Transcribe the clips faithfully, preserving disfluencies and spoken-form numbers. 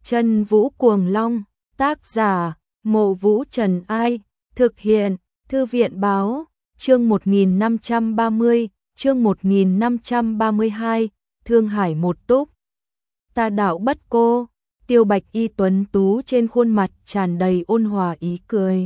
Chân Vũ Cuồng Long, tác giả, Mộ Vũ Trần Ai, thực hiện, Thư viện Báo, chương một nghìn năm trăm ba mươi, chương một nghìn năm trăm ba mươi hai, Thương Hải một túc. Ta đạo bất cô, Tiêu Bạch Y tuấn tú trên khuôn mặt tràn đầy ôn hòa ý cười.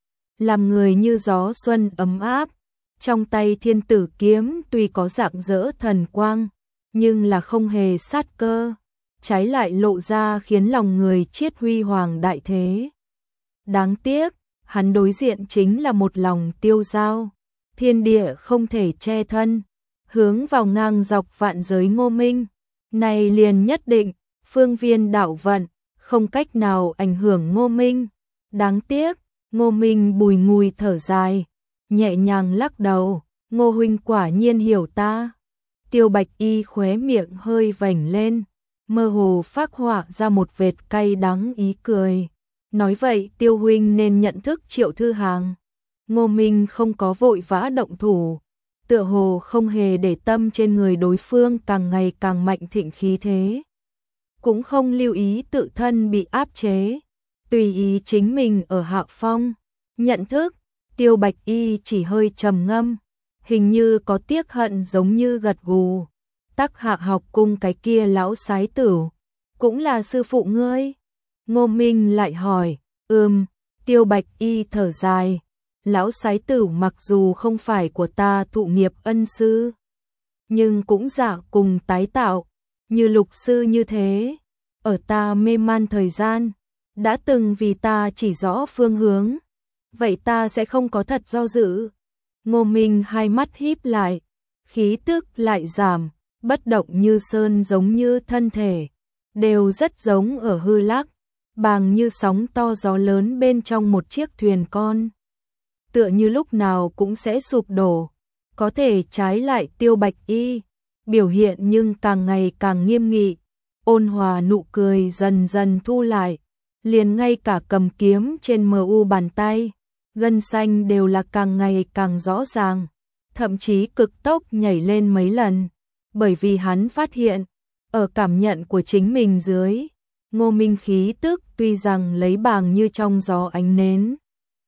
Làm người như gió xuân ấm áp, trong tay thiên tử kiếm tuy có rạng rỡ thần quang, nhưng là không hề sát cơ, trái lại lộ ra khiến lòng người chiết huy hoàng đại thế. Đáng tiếc, hắn đối diện chính là một lòng tiêu dao, thiên địa không thể che thân, hướng vào ngang dọc vạn giới Ngô Minh, này liền nhất định, phương viên đạo vận, không cách nào ảnh hưởng Ngô Minh. Đáng tiếc, Ngô Minh bùi ngùi thở dài, nhẹ nhàng lắc đầu, Ngô huynh quả nhiên hiểu ta. Tiêu Bạch Y khóe miệng hơi vểnh lên, mơ hồ phác họa ra một vệt cay đắng ý cười. Nói vậy Tiêu huynh nên nhận thức Triệu Thư Hàng. Ngô Minh không có vội vã động thủ, tựa hồ không hề để tâm trên người đối phương càng ngày càng mạnh thịnh khí thế. Cũng không lưu ý tự thân bị áp chế, tùy ý chính mình ở hạ phong. Nhận thức, Tiêu Bạch Y chỉ hơi trầm ngâm, hình như có tiếc hận giống như gật gù. Tắc Hạ học cung cái kia lão sái tử, cũng là sư phụ ngươi? Ngô Minh lại hỏi. Ừm, Tiêu Bạch Y thở dài, lão sái tử mặc dù không phải của ta thụ nghiệp ân sư, nhưng cũng giả cùng tái tạo, như lục sư như thế, ở ta mê man thời gian, đã từng vì ta chỉ rõ phương hướng, vậy ta sẽ không có thật do dự. Ngô Minh hai mắt híp lại, khí tức lại giảm, bất động như sơn giống như thân thể, đều rất giống ở hư lắc, bàng như sóng to gió lớn bên trong một chiếc thuyền con. Tựa như lúc nào cũng sẽ sụp đổ, có thể trái lại Tiêu Bạch Y, biểu hiện nhưng càng ngày càng nghiêm nghị, ôn hòa nụ cười dần dần thu lại, liền ngay cả cầm kiếm trên mờ u bàn tay, gân xanh đều là càng ngày càng rõ ràng, thậm chí cực tốc nhảy lên mấy lần, bởi vì hắn phát hiện, ở cảm nhận của chính mình dưới, Ngô Minh khí tức tuy rằng lấy bàng như trong gió ánh nến,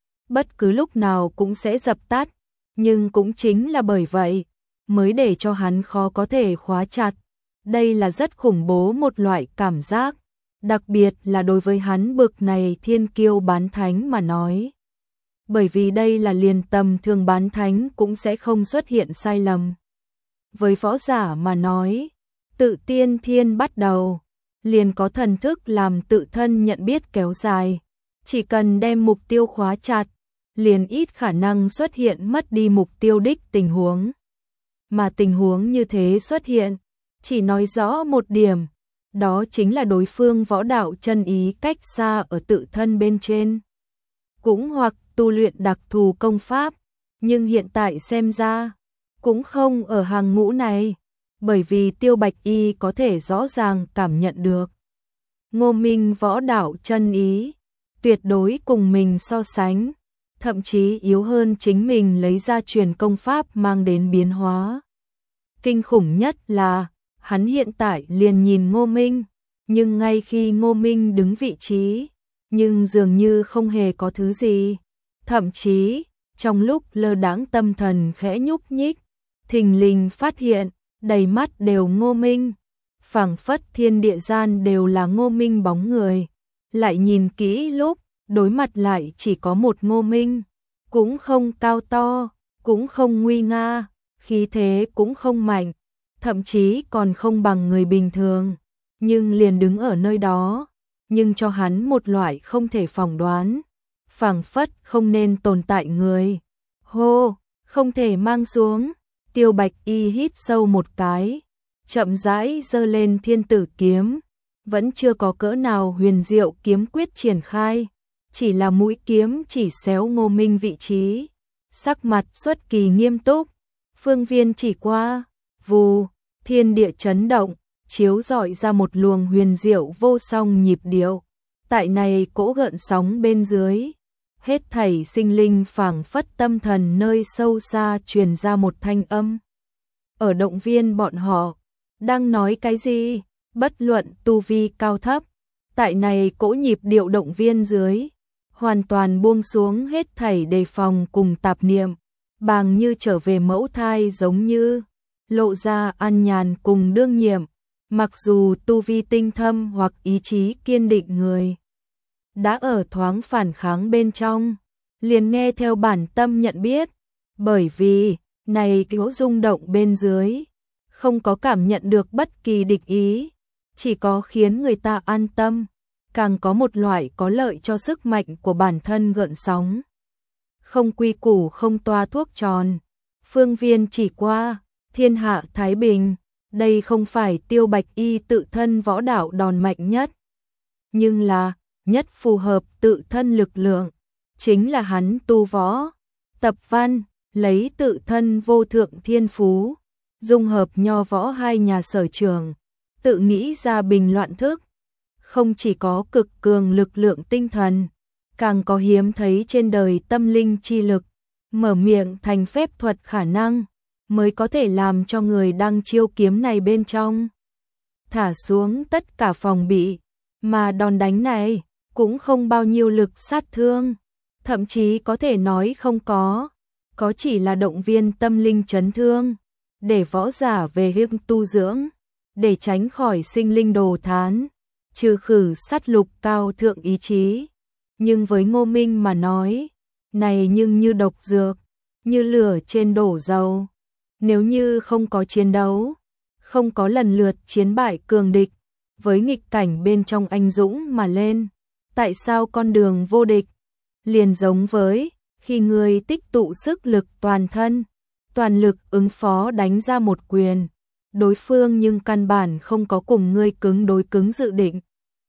bất cứ lúc nào cũng sẽ dập tắt, nhưng cũng chính là bởi vậy, mới để cho hắn khó có thể khóa chặt. Đây là rất khủng bố một loại cảm giác, đặc biệt là đối với hắn bực này thiên kiêu bán thánh mà nói. Bởi vì đây là liền tầm thường bán thánh cũng sẽ không xuất hiện sai lầm. Với võ giả mà nói, tự tiên thiên bắt đầu, liền có thần thức làm tự thân nhận biết kéo dài, chỉ cần đem mục tiêu khóa chặt, liền ít khả năng xuất hiện mất đi mục tiêu đích tình huống. Mà tình huống như thế xuất hiện, chỉ nói rõ một điểm, đó chính là đối phương võ đạo chân ý cách xa ở tự thân bên trên. Cũng hoặc tu luyện đặc thù công pháp, nhưng hiện tại xem ra, cũng không ở hàng ngũ này, bởi vì Tiêu Bạch Y có thể rõ ràng cảm nhận được. Ngô Minh võ đạo chân ý, tuyệt đối cùng mình so sánh, thậm chí yếu hơn chính mình lấy ra truyền công pháp mang đến biến hóa. Kinh khủng nhất là, hắn hiện tại liền nhìn Ngô Minh, nhưng ngay khi Ngô Minh đứng vị trí, nhưng dường như không hề có thứ gì. Thậm chí, trong lúc lơ đãng tâm thần khẽ nhúc nhích, thình lình phát hiện, đầy mắt đều Ngô Minh, phảng phất thiên địa gian đều là Ngô Minh bóng người. Lại nhìn kỹ lúc, đối mặt lại chỉ có một Ngô Minh, cũng không cao to, cũng không nguy nga, khí thế cũng không mạnh, thậm chí còn không bằng người bình thường, nhưng liền đứng ở nơi đó, nhưng cho hắn một loại không thể phỏng đoán, phảng phất không nên tồn tại người. Hô, không thể mang xuống. Tiêu Bạch Y hít sâu một cái, chậm rãi giơ lên thiên tử kiếm, vẫn chưa có cỡ nào huyền diệu kiếm quyết triển khai, chỉ là mũi kiếm chỉ xéo Ngô Minh vị trí, sắc mặt xuất kỳ nghiêm túc, phương viên chỉ qua, vù, thiên địa chấn động, chiếu rọi ra một luồng huyền diệu vô song nhịp điệu. Tại này cỗ gợn sóng bên dưới, hết thảy sinh linh phảng phất tâm thần nơi sâu xa truyền ra một thanh âm. Ở động viên bọn họ, đang nói cái gì? Bất luận tu vi cao thấp, Tại này cỗ nhịp điệu động viên dưới, hoàn toàn buông xuống hết thảy đề phòng cùng tạp niệm, Bàng Như trở về mẫu thai giống như lộ ra an nhàn cùng đương nhiệm, mặc dù tu vi tinh thâm hoặc ý chí kiên định người đã ở thoáng phản kháng bên trong, liền nghe theo bản tâm nhận biết, bởi vì này kiểu rung động bên dưới, không có cảm nhận được bất kỳ địch ý, chỉ có khiến người ta an tâm, càng có một loại có lợi cho sức mạnh của bản thân gợn sóng. Không quy củ không toa thuốc tròn, phương viên chỉ qua, thiên hạ thái bình, đây không phải Tiêu Bạch Y tự thân võ đạo đòn mạnh nhất, nhưng là nhất phù hợp tự thân lực lượng, chính là hắn tu võ, tập văn, lấy tự thân vô thượng thiên phú, dung hợp nho võ hai nhà sở trường, tự nghĩ ra bình loạn thức, không chỉ có cực cường lực lượng tinh thần, càng có hiếm thấy trên đời tâm linh chi lực, mở miệng thành phép thuật khả năng, mới có thể làm cho người đang chiêu kiếm này bên trong thả xuống tất cả phòng bị, mà đòn đánh này cũng không bao nhiêu lực sát thương, thậm chí có thể nói không có, có chỉ là động viên tâm linh chấn thương, để võ giả về hương tu dưỡng, để tránh khỏi sinh linh đồ thán, trừ khử sát lục cao thượng ý chí. Nhưng với Ngô Minh mà nói, này nhưng như độc dược, như lửa trên đổ dầu. Nếu như không có chiến đấu, không có lần lượt chiến bại cường địch, với nghịch cảnh bên trong anh dũng mà lên, tại sao con đường vô địch? Liền giống với khi người tích tụ sức lực toàn thân, toàn lực ứng phó đánh ra một quyền, đối phương nhưng căn bản không có cùng ngươi cứng đối cứng dự định,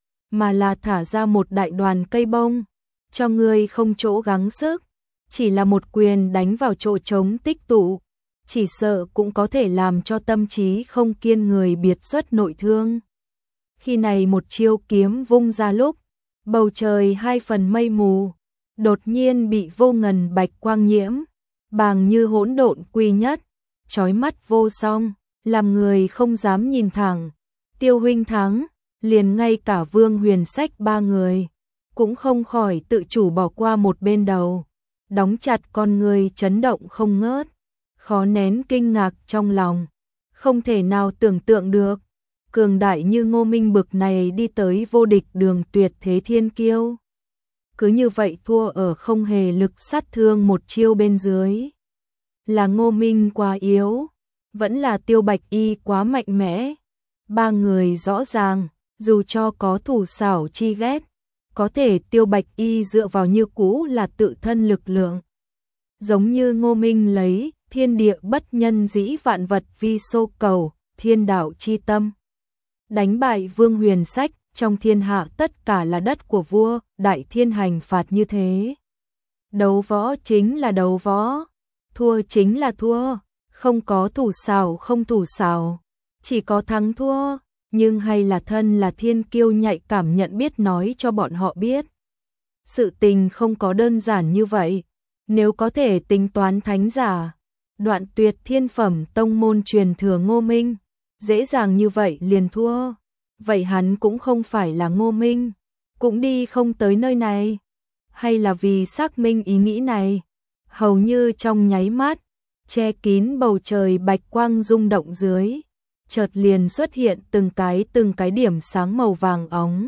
mà là thả ra một đại đoàn cây bông, cho ngươi không chỗ gắng sức, chỉ là một quyền đánh vào chỗ trống tích tụ, chỉ sợ cũng có thể làm cho tâm trí không kiên người biệt xuất nội thương. Khi này một chiêu kiếm vung ra lúc, bầu trời hai phần mây mù, đột nhiên bị vô ngần bạch quang nhiễm, Bàng Như hỗn độn quy nhất, chói mắt vô song, làm người không dám nhìn thẳng. Tiêu huynh thắng, liền ngay cả Vương Huyền Sách ba người cũng không khỏi tự chủ bỏ qua một bên đầu, đóng chặt con người chấn động không ngớt, khó nén kinh ngạc trong lòng, không thể nào tưởng tượng được, cường đại như Ngô Minh bực này đi tới vô địch đường tuyệt thế thiên kiêu, cứ như vậy thua ở không hề lực sát thương một chiêu bên dưới. Là Ngô Minh quá yếu, vẫn là Tiêu Bạch Y quá mạnh mẽ. Ba người rõ ràng, dù cho có thủ xảo chi ghét, có thể Tiêu Bạch Y dựa vào như cũ là tự thân lực lượng. Giống như Ngô Minh lấy thiên địa bất nhân dĩ vạn vật vi xô cầu, thiên đạo chi tâm. Đánh bại Vương Huyền Sách, trong thiên hạ tất cả là đất của vua, đại thiên hành phạt như thế. Đấu võ chính là đấu võ, thua chính là thua, không có thủ xảo không thủ xảo, chỉ có thắng thua, nhưng hay là thân là thiên kiêu nhạy cảm nhận biết nói cho bọn họ biết. Sự tình không có đơn giản như vậy, nếu có thể tính toán thánh giả, đoạn tuyệt thiên phẩm tông môn truyền thừa Ngô Minh, dễ dàng như vậy liền thua, vậy hắn cũng không phải là Ngô Minh, cũng đi không tới nơi này, hay là vì xác minh ý nghĩ này, hầu như trong nháy mắt, che kín bầu trời bạch quang rung động dưới, chợt liền xuất hiện từng cái từng cái điểm sáng màu vàng óng.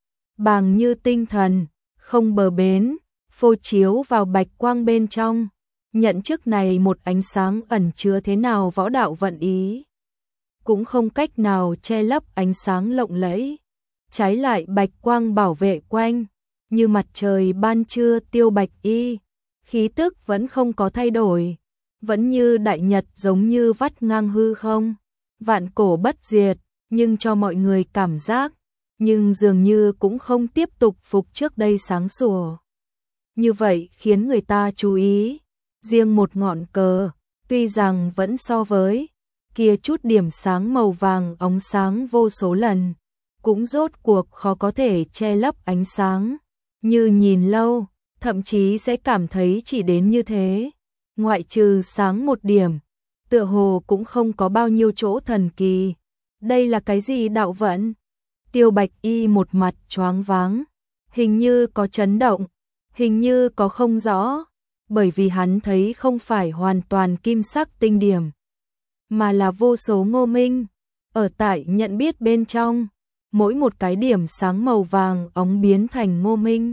Bàng Như tinh thần, không bờ bến, phô chiếu vào bạch quang bên trong, nhận trước này một ánh sáng ẩn chứa thế nào võ đạo vận ý, cũng không cách nào che lấp ánh sáng lộng lẫy, trái lại bạch quang bảo vệ quanh, như mặt trời ban trưa Tiêu Bạch Y, khí tức vẫn không có thay đổi, vẫn như đại nhật giống như vắt ngang hư không, vạn cổ bất diệt, nhưng cho mọi người cảm giác, nhưng dường như cũng không tiếp tục phục trước đây sáng sủa. Như vậy khiến người ta chú ý, riêng một ngọn cờ, tuy rằng vẫn so với kia chút điểm sáng màu vàng óng sáng vô số lần, cũng rốt cuộc khó có thể che lấp ánh sáng, như nhìn lâu, thậm chí sẽ cảm thấy chỉ đến như thế, ngoại trừ sáng một điểm, tựa hồ cũng không có bao nhiêu chỗ thần kỳ. Đây là cái gì đạo vận? Tiêu Bạch Y một mặt choáng váng, hình như có chấn động, hình như có không rõ, bởi vì hắn thấy không phải hoàn toàn kim sắc tinh điểm, mà là vô số ngô minh, ở tại nhận biết bên trong, mỗi một cái điểm sáng màu vàng óng biến thành ngô minh,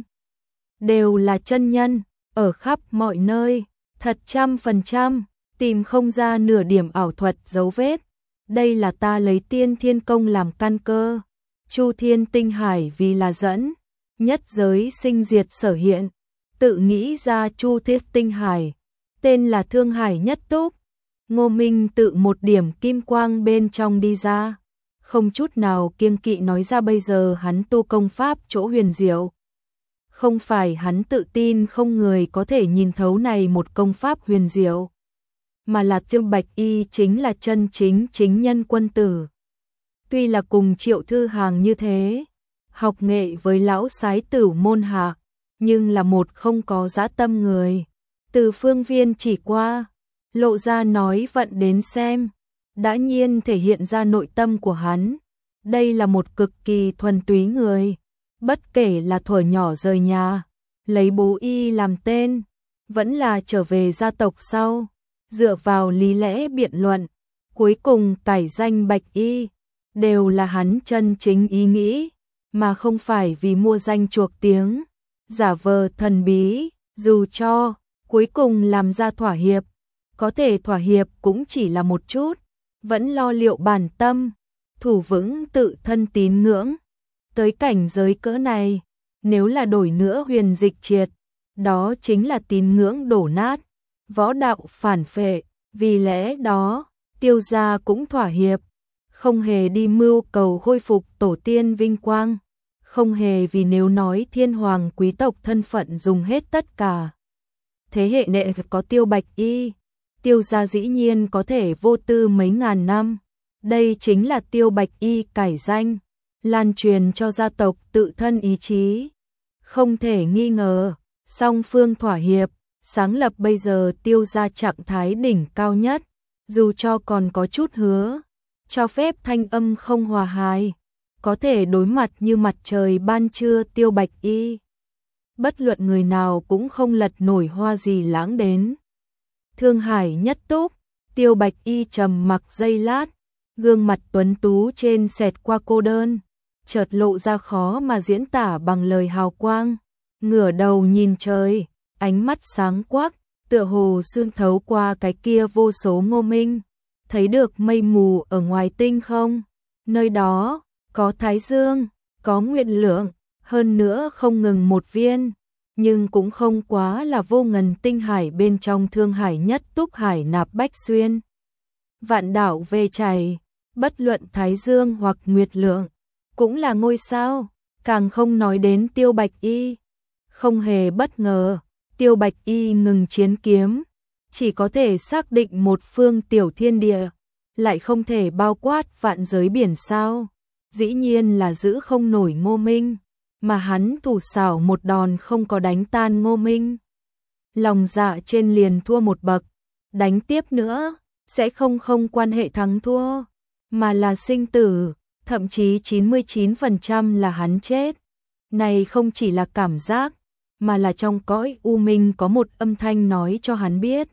đều là chân nhân, ở khắp mọi nơi, thật trăm phần trăm, tìm không ra nửa điểm ảo thuật dấu vết. Đây là ta lấy tiên thiên công làm căn cơ, Chu Thiên Tinh Hải vì là dẫn, nhất giới sinh diệt sở hiện, tự nghĩ ra Chu Thiên Tinh Hải, tên là Thương Hải Nhất Túc. Ngô Minh tự một điểm kim quang bên trong đi ra, không chút nào kiêng kỵ nói ra bây giờ hắn tu công pháp chỗ huyền diệu. Không phải hắn tự tin không người có thể nhìn thấu này một công pháp huyền diệu, mà là Tiêu Bạch Y chính là chân chính chính nhân quân tử. Tuy là cùng Triệu Thư Hàng như thế, học nghệ với lão sái tử môn hạ, nhưng là một không có dã tâm người. Từ phương viên chỉ qua, lộ ra nói vận đến xem, đã nhiên thể hiện ra nội tâm của hắn. Đây là một cực kỳ thuần túy người, bất kể là thuở nhỏ rời nhà, lấy bố y làm tên, vẫn là trở về gia tộc sau, dựa vào lý lẽ biện luận, cuối cùng cải danh Bạch Y, đều là hắn chân chính ý nghĩ, mà không phải vì mua danh chuộc tiếng, giả vờ thần bí, dù cho cuối cùng làm ra thỏa hiệp, có thể thỏa hiệp cũng chỉ là một chút, vẫn lo liệu bản tâm, thủ vững tự thân tín ngưỡng. Tới cảnh giới cỡ này, nếu là đổi nữa huyền dịch triệt, đó chính là tín ngưỡng đổ nát, võ đạo phản phệ, vì lẽ đó, Tiêu gia cũng thỏa hiệp, không hề đi mưu cầu khôi phục tổ tiên vinh quang, không hề vì nếu nói thiên hoàng quý tộc thân phận dùng hết tất cả. Thế hệ nệ có Tiêu Bạch Y, Tiêu gia dĩ nhiên có thể vô tư mấy ngàn năm, đây chính là Tiêu Bạch Y cải danh, lan truyền cho gia tộc tự thân ý chí. Không thể nghi ngờ, song phương thỏa hiệp, sáng lập bây giờ Tiêu gia trạng thái đỉnh cao nhất, dù cho còn có chút hứa, cho phép thanh âm không hòa hài, có thể đối mặt như mặt trời ban trưa Tiêu Bạch Y. Bất luận người nào cũng không lật nổi hoa gì lãng đến. Thương Hải Nhất Túc, Tiêu Bạch Y trầm mặc giây lát, gương mặt tuấn tú trên xẹt qua cô đơn, chợt lộ ra khó mà diễn tả bằng lời hào quang, ngửa đầu nhìn trời, ánh mắt sáng quắc, tựa hồ xuyên thấu qua cái kia vô số ngô minh, thấy được mây mù ở ngoài tinh không, nơi đó có thái dương, có nguyệt lượng, hơn nữa không ngừng một viên, nhưng cũng không quá là vô ngần tinh hải bên trong Thương Hải Nhất Túc hải nạp bách xuyên. Vạn đảo về chảy, bất luận thái dương hoặc nguyệt lượng, cũng là ngôi sao, càng không nói đến Tiêu Bạch Y. Không hề bất ngờ, Tiêu Bạch Y ngừng chiến kiếm, chỉ có thể xác định một phương tiểu thiên địa, lại không thể bao quát vạn giới biển sao. Dĩ nhiên là giữ không nổi Ngô Minh, mà hắn thủ xảo một đòn không có đánh tan Ngô Minh. Lòng dạ trên liền thua một bậc, đánh tiếp nữa, sẽ không không quan hệ thắng thua, mà là sinh tử, thậm chí chín mươi chín phần trăm là hắn chết. Này không chỉ là cảm giác, mà là trong cõi u minh có một âm thanh nói cho hắn biết.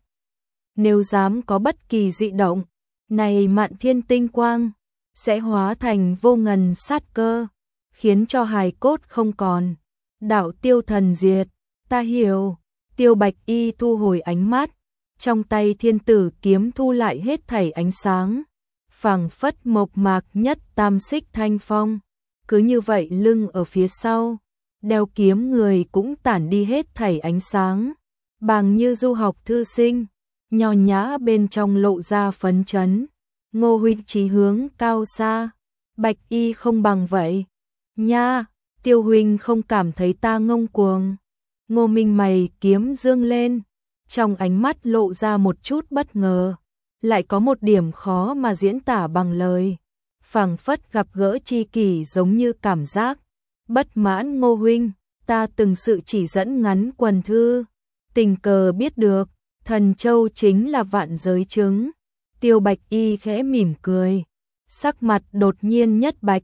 Nếu dám có bất kỳ dị động, này mạn thiên tinh quang, sẽ hóa thành vô ngần sát cơ, khiến cho hài cốt không còn, đạo tiêu thần diệt. Ta hiểu. Tiêu Bạch Y thu hồi ánh mắt, trong tay thiên tử kiếm thu lại hết thảy ánh sáng, phảng phất mộc mạc nhất tam xích thanh phong, cứ như vậy lưng ở phía sau, đeo kiếm người cũng tản đi hết thảy ánh sáng, bằng như du học thư sinh, nho nhã bên trong lộ ra phấn chấn. Ngô huynh chí hướng cao xa, Bạch Y không bằng vậy. Nha, Tiêu huynh không cảm thấy ta ngông cuồng. Ngô Minh mày kiếm dương lên, trong ánh mắt lộ ra một chút bất ngờ, lại có một điểm khó mà diễn tả bằng lời, phảng phất gặp gỡ tri kỷ giống như cảm giác. Bất mãn Ngô huynh, ta từng sự chỉ dẫn ngắn quần thư, tình cờ biết được, Thần Châu chính là vạn giới chứng. Tiêu Bạch Y khẽ mỉm cười, sắc mặt đột nhiên nhất bạch,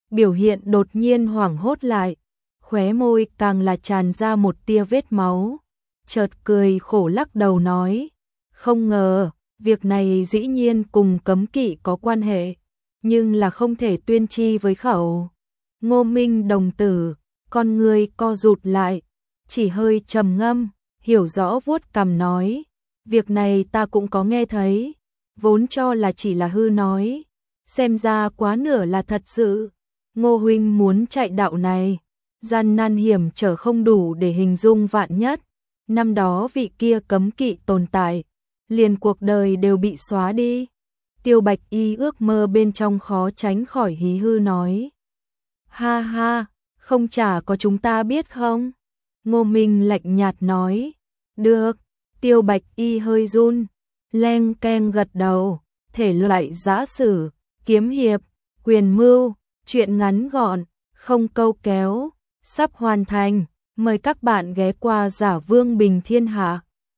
biểu hiện đột nhiên hoảng hốt lại, khóe môi càng là tràn ra một tia vết máu, chợt cười khổ lắc đầu nói, không ngờ, việc này dĩ nhiên cùng cấm kỵ có quan hệ, nhưng là không thể tuyên chi với khẩu. Ngô Minh đồng tử, con người co rụt lại, chỉ hơi trầm ngâm, hiểu rõ vuốt cằm nói, việc này ta cũng có nghe thấy, vốn cho là chỉ là hư nói, xem ra quá nửa là thật sự. Ngô huynh muốn chạy đạo này, gian nan hiểm trở không đủ để hình dung vạn nhất, năm đó vị kia cấm kỵ tồn tại, liền cuộc đời đều bị xóa đi. Tiêu Bạch Y ước mơ bên trong khó tránh khỏi hí hư nói, ha ha, không chả có chúng ta biết không? Ngô Minh lạnh nhạt nói, được. Tiêu Bạch Y hơi run, leng keng gật đầu, thể loại giã sử, kiếm hiệp, quyền mưu, chuyện ngắn gọn, không câu kéo, sắp hoàn thành, mời các bạn ghé qua Giả Vương Bình Thiên Hạ.